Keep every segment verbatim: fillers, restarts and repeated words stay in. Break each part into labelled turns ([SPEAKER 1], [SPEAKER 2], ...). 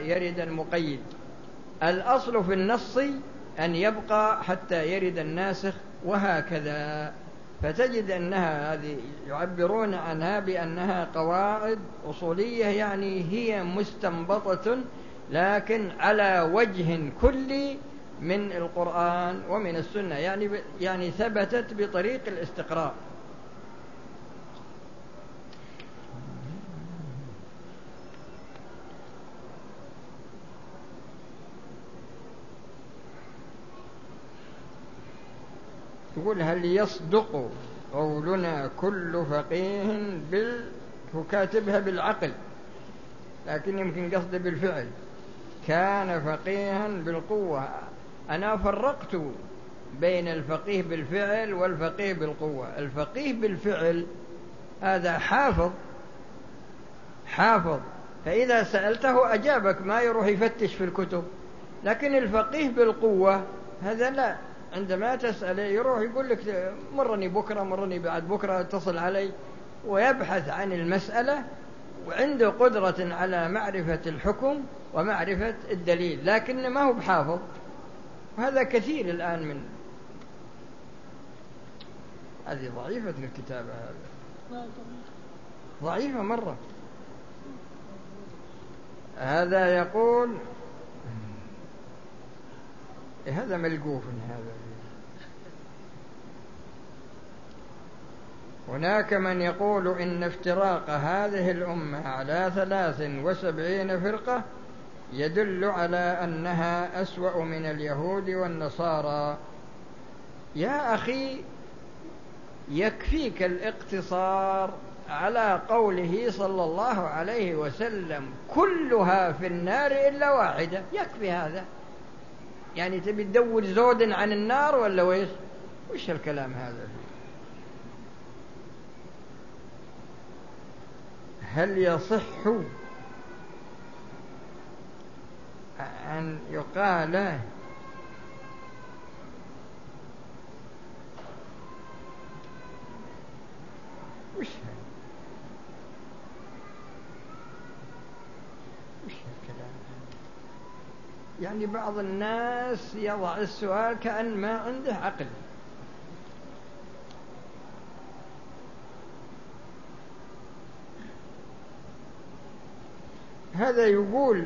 [SPEAKER 1] يرد المقيد. الأصل في النص أن يبقى حتى يرد الناسخ، وهكذا. فتجد أنها هذه يعبرون عنها بأنها قواعد أصولية، يعني هي مستنبطة لكن على وجه كلي من القرآن ومن السنة، يعني يعني ثبتت بطريق الاستقراء. يقول: هل يصدق قولنا كل فقيه بال وكاتبها بالعقل، لكن يمكن قصده بالفعل، كان فقيها بالقوة. أنا فرقت بين الفقيه بالفعل والفقيه بالقوة. الفقيه بالفعل هذا حافظ حافظ فإذا سألته أجابك، ما يروح يفتش في الكتب. لكن الفقيه بالقوة هذا لا، عندما تسأله يروح يقول لك مرني بكرة، مرني بعد بكرة، اتصل علي، ويبحث عن المسألة، وعنده قدرة على معرفة الحكم ومعرفة الدليل، لكن ما هو بحافظ. وهذا كثير الآن من هذه ضعيفة الكتابة، هذا ضعيفة مرة. هذا يقول هذا ملقوف. هذا هناك من يقول إن افتراق هذه الأمة على ثلاث وسبعين فرقة يدل على أنها أسوأ من اليهود والنصارى. يا أخي، يكفيك الاقتصار على قوله صلى الله عليه وسلم: كلها في النار إلا واحدة. يكفي هذا. يعني تبي تدور زود عن النار ولا ويش؟ وش الكلام هذا؟ هل يصح أن يقال وش هذا؟ وش الكلام هذا؟ يعني بعض الناس يضع السؤال كأن ما عنده عقل. هذا يقول: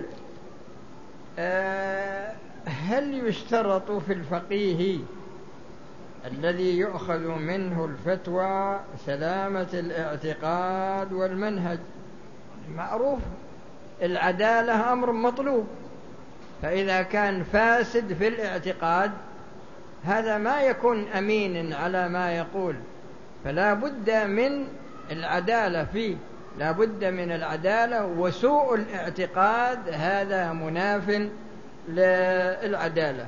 [SPEAKER 1] آه هل يشترط في الفقيه الذي يؤخذ منه الفتوى سلامة الاعتقاد والمنهج؟ معروف العدالة أمر مطلوب، فإذا كان فاسد في الاعتقاد هذا ما يكون أمين على ما يقول، فلا بد من العدالة فيه، لا بد من العدالة. وسوء الاعتقاد هذا مناف للعدالة.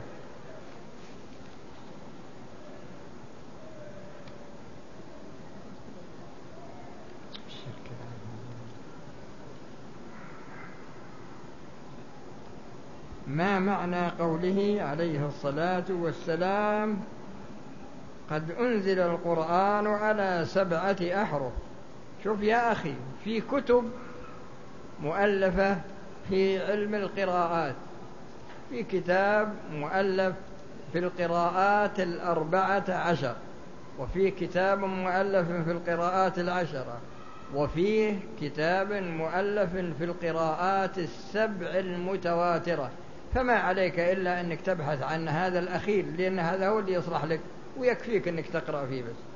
[SPEAKER 1] ما معنى قوله عليه الصلاة والسلام: قد أنزل القرآن على سبعة أحرف؟ شوف يا أخي، في كتب مؤلفة في علم القراءات، في كتاب مؤلف في القراءات الأربعة عشر، وفي كتاب مؤلف في القراءات العشرة، وفيه كتاب مؤلف في القراءات السبع المتواترة. فما عليك إلا أنك تبحث عن هذا الأخير، لأن هذا هو اللي يصلح لك، ويكفيك أنك تقرأ فيه بس.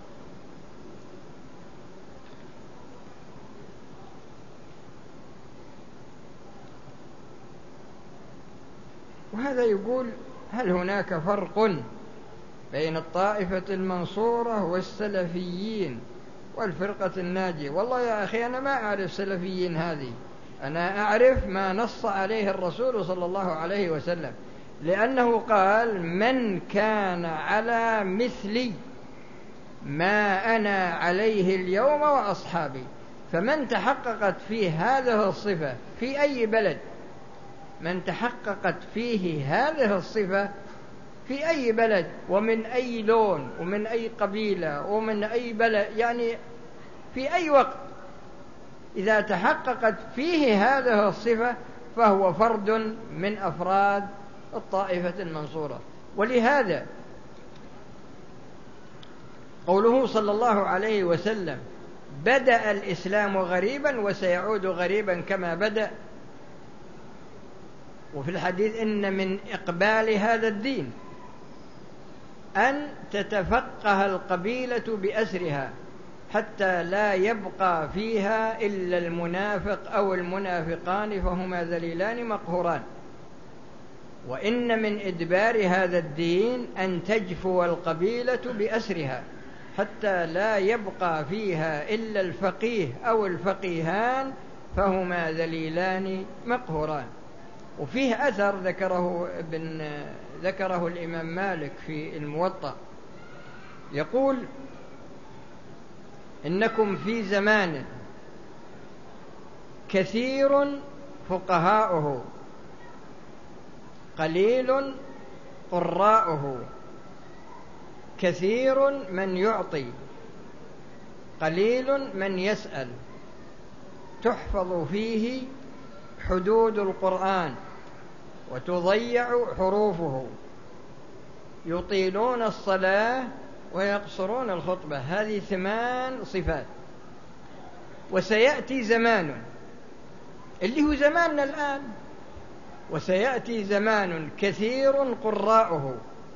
[SPEAKER 1] وهذا يقول: هل هناك فرق بين الطائفة المنصورة والسلفيين والفرقة الناجية؟ والله يا أخي أنا ما أعرف سلفيين هذه، أنا أعرف ما نص عليه الرسول صلى الله عليه وسلم، لأنه قال: من كان على مثلي ما أنا عليه اليوم وأصحابي. فمن تحققت فيه هذه الصفة في أي بلد، من تحققت فيه هذه الصفة في أي بلد ومن أي لون ومن أي قبيلة ومن أي بلد، يعني في أي وقت، إذا تحققت فيه هذه الصفة فهو فرد من أفراد الطائفة المنصورة. ولهذا قوله صلى الله عليه وسلم: بدأ الإسلام غريبا وسيعود غريبا كما بدأ. وفي الحديث: إن من إقبال هذا الدين أن تتفقه القبيلة بأسرها حتى لا يبقى فيها إلا المنافق أو المنافقان فهما ذليلان مقهوران. وإن من إدبار هذا الدين أن تجفو القبيلة بأسرها حتى لا يبقى فيها إلا الفقيه أو الفقيهان فهما ذليلان مقهوران. وفيه أثر ذكره ابن ذكره الإمام مالك في الموطأ، يقول: إنكم في زمان كثير فقهاؤه قليل قراؤه، كثير من يعطي قليل من يسأل، تحفظ فيه حدود القرآن وتضيع حروفه، يطيلون الصلاة ويقصرون الخطبة. هذه ثمان صفات. وسيأتي زمان اللي هو زماننا الآن، وسيأتي زمان كثير قراؤه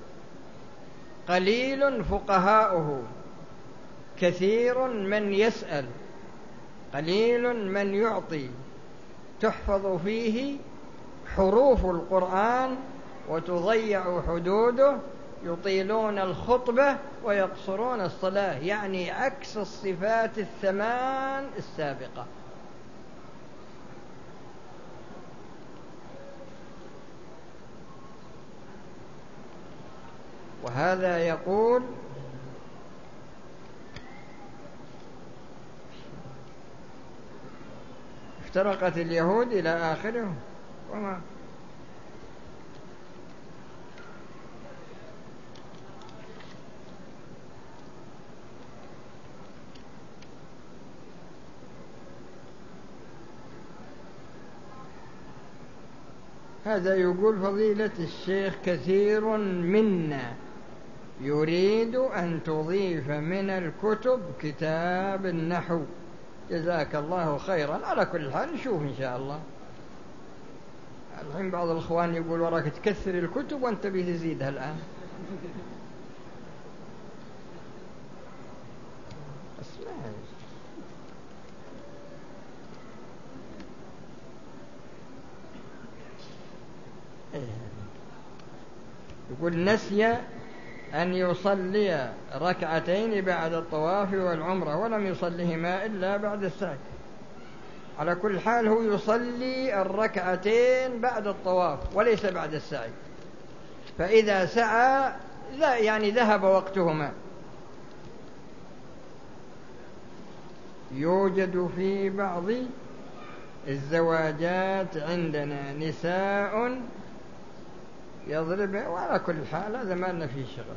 [SPEAKER 1] قليل فقهاؤه، كثير من يسأل قليل من يعطي، تحفظ فيه حروف القرآن وتضيع حدوده، يطيلون الخطبة ويقصرون الصلاة. يعني عكس الصفات الثمان السابقة. وهذا يقول: افترقت اليهود إلى آخره. وما هذا يقول: فضيلة الشيخ، كثير منا يريد أن تضيف من الكتب كتاب النحو، جزاك الله خيرا. على كل حال نشوف إن شاء الله. الحين بعض الإخوان يقول: وراك تكثر الكتب وأنت بتزيدها الآن. يقول: نسي أن يصلي ركعتين بعد الطواف والعمرة ولم يصليهما إلا بعد السعي. على كل حال هو يصلي الركعتين بعد الطواف وليس بعد السعي، فإذا سعى لا يعني ذهب وقتهما. يوجد في بعض الزواجات عندنا نساء يضرب. وعلى كل حال هذا ما لنا فيه شغل.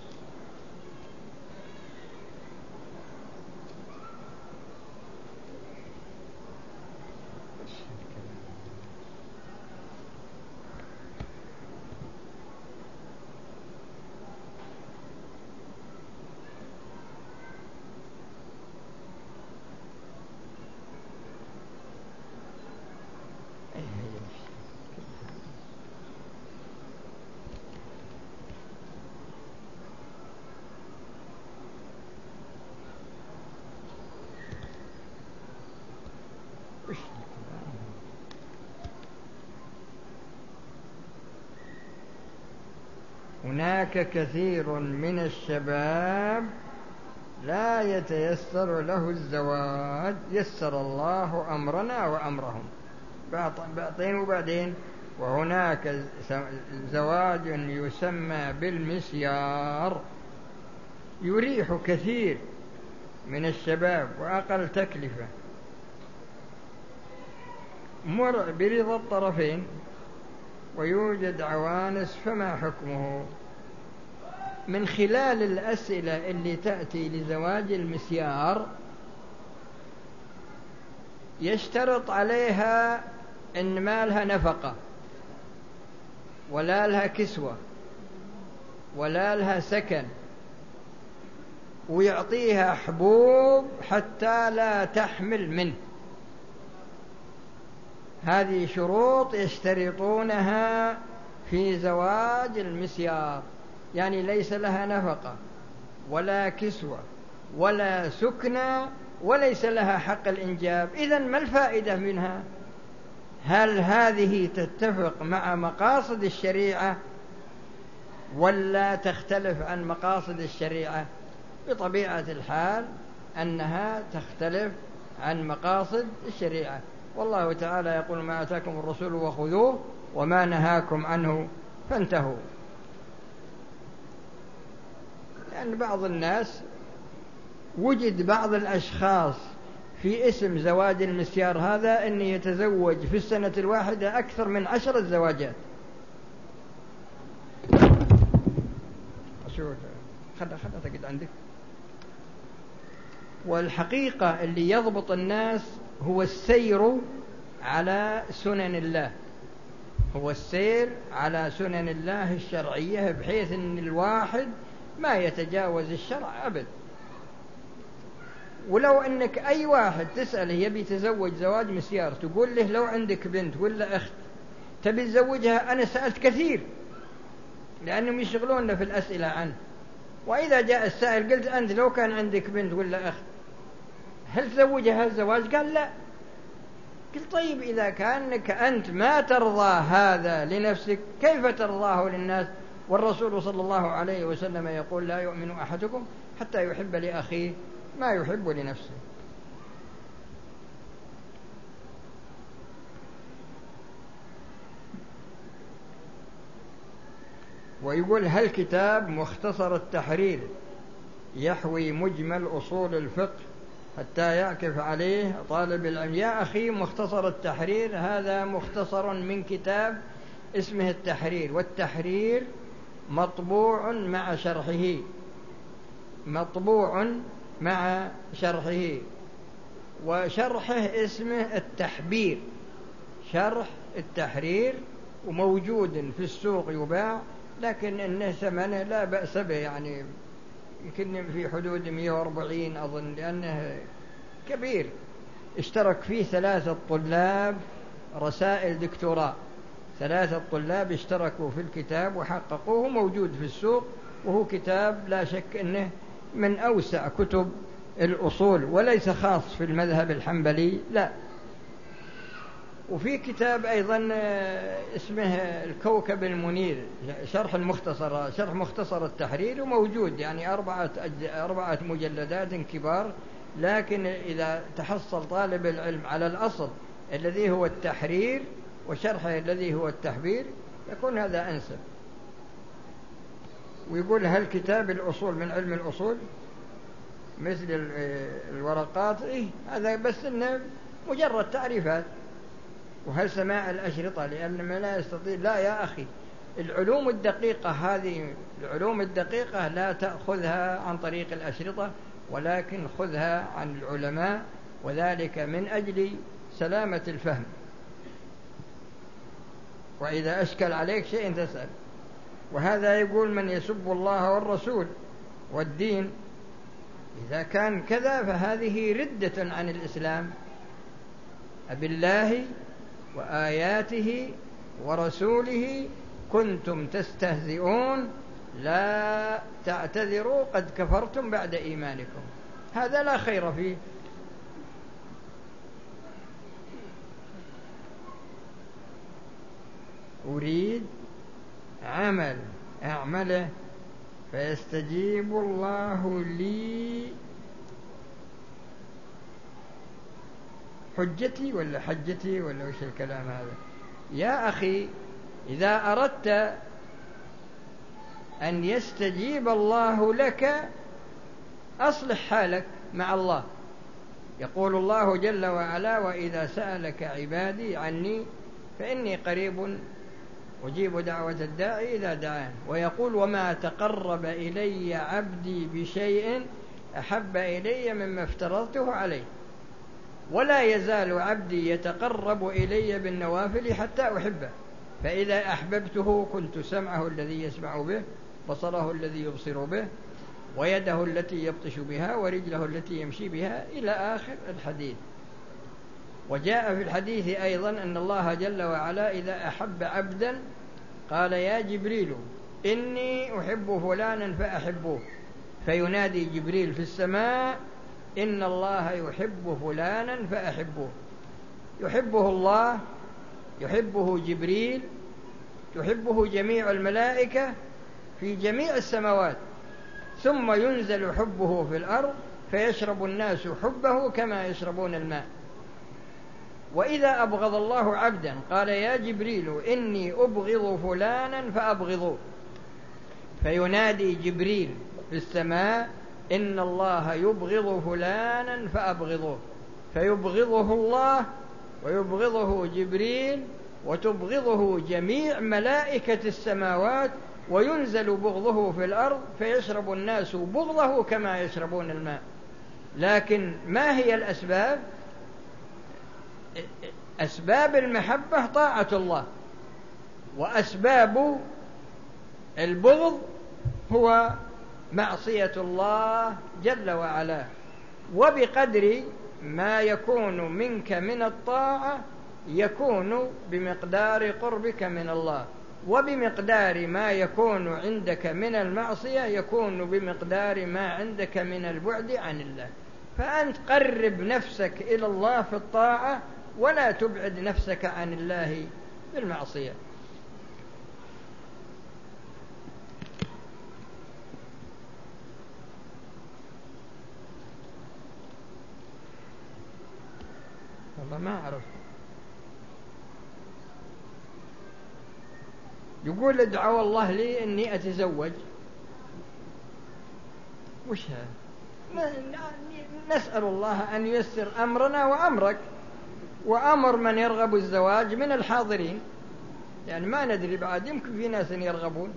[SPEAKER 1] هناك كثير من الشباب لا يتيسر له الزواج، يسر الله أمرنا وأمرهم بعطين وبعدين. وهناك زواج يسمى بالمسيار يريح كثير من الشباب وأقل تكلفة، مر برضا الطرفين، ويوجد عوانس. فما حكمه؟ من خلال الأسئلة اللي تأتي لزواج المسيار يشترط عليها إن ما لها نفقة ولا لها كسوة ولا لها سكن، ويعطيها حبوب حتى لا تحمل منه. هذه شروط يشترطونها في زواج المسيار، يعني ليس لها نفقة ولا كسوة ولا سكنى وليس لها حق الإنجاب. إذن ما الفائدة منها؟ هل هذه تتفق مع مقاصد الشريعة ولا تختلف عن مقاصد الشريعة؟ بطبيعة الحال أنها تختلف عن مقاصد الشريعة. والله تعالى يقول: ما آتاكم الرسول وخذوه وما نهاكم عنه فانتهوا. لأن يعني بعض الناس وجد بعض الأشخاص في اسم زواج المسيار هذا أن يتزوج في السنة الواحدة أكثر من عشرة زواجات. خذها خذها تقعد عندك. والحقيقة اللي يضبط الناس هو السير على سنن الله، هو السير على سنن الله الشرعية، بحيث أن الواحد ما يتجاوز الشرع أبدا. ولو أنك أي واحد تسأله يبي يتزوج زواج مسيار، تقول له لو عندك بنت ولا أخت تبي تزوجها، أنا سألت كثير لأنهم يشغلون في الأسئلة عنه، وإذا جاء السائل قلت: أنت لو كان عندك بنت ولا أخت هل تزوجها الزواج؟ قال: لا. قلت: طيب إذا كانك أنت ما ترضى هذا لنفسك كيف ترضاه للناس؟ والرسول صلى الله عليه وسلم يقول: لا يؤمن أحدكم حتى يحب لأخيه ما يحب لنفسه. ويقول: هل كتاب مختصر التحرير يحوي مجمل أصول الفقه حتى يعكف عليه طالب العلم؟ يا أخي، مختصر التحرير هذا مختصر من كتاب اسمه التحرير، والتحرير مطبوع مع شرحه، مطبوع مع شرحه، وشرحه اسمه التحبير، شرح التحرير، وموجود في السوق يباع، لكن إنه ثمنه لا بأس به، يعني يمكن في حدود مئة وأربعين أظن، لأنه كبير. اشترك فيه ثلاثة طلاب رسائل دكتوراه، ثلاثة طلاب اشتركوا في الكتاب وحققوه، موجود في السوق، وهو كتاب لا شك أنه من أوسع كتب الأصول، وليس خاص في المذهب الحنبلي، لا. وفي كتاب أيضا اسمه الكوكب المنير، شرح المختصر، شرح مختصر التحرير، وموجود يعني أربعة أربعة مجلدات كبار، لكن إذا تحصل طالب العلم على الأصل الذي هو التحرير وشرحه الذي هو التحبير يكون هذا أنسب. ويقول: هل كتاب الأصول من علم الأصول مثل الورقات؟ إيه، هذا بس إنه مجرد تعريفات. وهل سماع الأشرطة لأن ما لا يستطيع؟ لا يا أخي، العلوم الدقيقة هذه، العلوم الدقيقة لا تأخذها عن طريق الأشرطة، ولكن خذها عن العلماء، وذلك من أجل سلامة الفهم، وإذا أشكل عليك شيء تسأل. وهذا يقول: من يسب الله والرسول والدين، إذا كان كذا فهذه ردة عن الإسلام. أبالله وآياته ورسوله كنتم تستهزئون لا تعتذروا قد كفرتم بعد إيمانكم، هذا لا خير فيه. أريد عمل أعمله فيستجيب الله لي حجتي ولا حجتي ولا وش الكلام هذا؟ يا أخي، إذا أردت أن يستجيب الله لك أصلح حالك مع الله. يقول الله جل وعلا: وإذا سألك عبادي عني فإني قريب أجيب دعوة الداعي إذا دعان. ويقول: وما تقرب إلي عبدي بشيء أحب إلي مما افترضته عليه. ولا يزال عبدي يتقرب إلي بالنوافل حتى أحبه، فإذا أحببته كنت سمعه الذي يسمع به، بصره الذي يبصر به، ويده التي يبطش بها، ورجله التي يمشي بها، إلى آخر الحديث. وجاء في الحديث أيضا أن الله جل وعلا إذا أحب عبدا قال يا جبريل إني أحب فلانا فأحبوه، فينادي جبريل في السماء إن الله يحب فلانا فأحبوه، يحبه الله، يحبه جبريل، تحبه جميع الملائكة في جميع السماوات، ثم ينزل حبه في الأرض فيشرب الناس حبه كما يشربون الماء. وإذا أبغض الله عبدا قال يا جبريل إني أبغض فلانا فأبغضوه، فينادي جبريل في السماء إن الله يبغض فلانا فأبغضوه، فيبغضه الله ويبغضه جبريل وتبغضه جميع ملائكة السماوات، وينزل بغضه في الأرض فيشرب الناس بغضه كما يشربون الماء. لكن ما هي الأسباب؟ أسباب المحبة طاعة الله، وأسباب البغض هو معصية الله جل وعلا. وبقدر ما يكون منك من الطاعة يكون بمقدار قربك من الله، وبمقدار ما يكون عندك من المعصية يكون بمقدار ما عندك من البعد عن الله. فأنت قرب نفسك إلى الله في الطاعة ولا تبعد نفسك عن الله بالمعصية. والله ما أعرف. يقول ادعوا الله لي إني أتزوج. وش هذا؟ نسأل الله أن ييسر أمرنا وأمرك وأمر من يرغب الزواج من الحاضرين، يعني ما ندري بعد، يمكن في ناس يرغبون.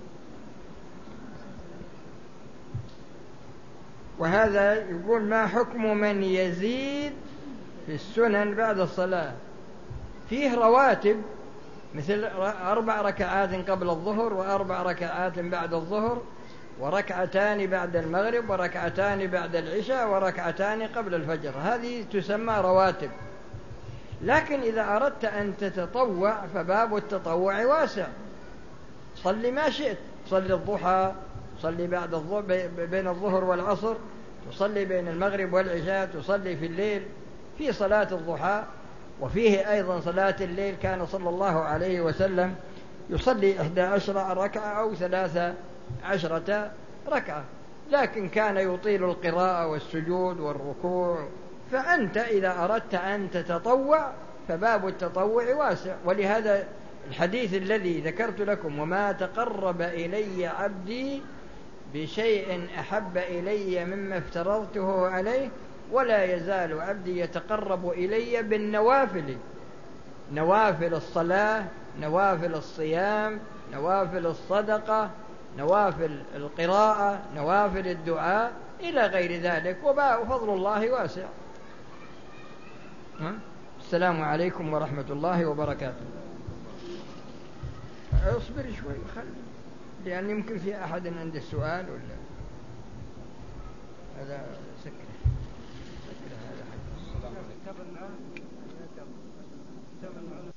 [SPEAKER 1] وهذا يقول ما حكم من يزيد في السنن بعد الصلاة؟ فيه رواتب مثل أربع ركعات قبل الظهر، وأربع ركعات بعد الظهر، وركعتان بعد المغرب، وركعتان بعد العشاء، وركعتان قبل الفجر، هذه تسمى رواتب. لكن إذا أردت أن تتطوع فباب التطوع واسع، صلي ما شئت، صلي الضحى، صلي بعد الظهر بين الظهر والعصر، تصلي بين المغرب والعشاء، تصلي في الليل في صلاة الضحى، وفيه أيضا صلاة الليل كان صلى الله عليه وسلم يصلي إحدى عشر ركعة أو ثلاثة عشرة ركعة، لكن كان يطيل القراءة والسجود والركوع. فأنت إذا أردت أن تتطوع فباب التطوع واسع. ولهذا الحديث الذي ذكرت لكم وما تقرب إلي عبدي بشيء أحب إلي مما افترضته عليه ولا يزال عبدي يتقرب إلي بالنوافل، نوافل الصلاة، نوافل الصيام، نوافل الصدقة، نوافل القراءة، نوافل الدعاء، إلى غير ذلك. وفضل الله واسع. السلام عليكم ورحمة الله وبركاته. اصبر شوي خل، لأن يمكن في أحد عنده سؤال ولا هذا سكر سكر هذا حق.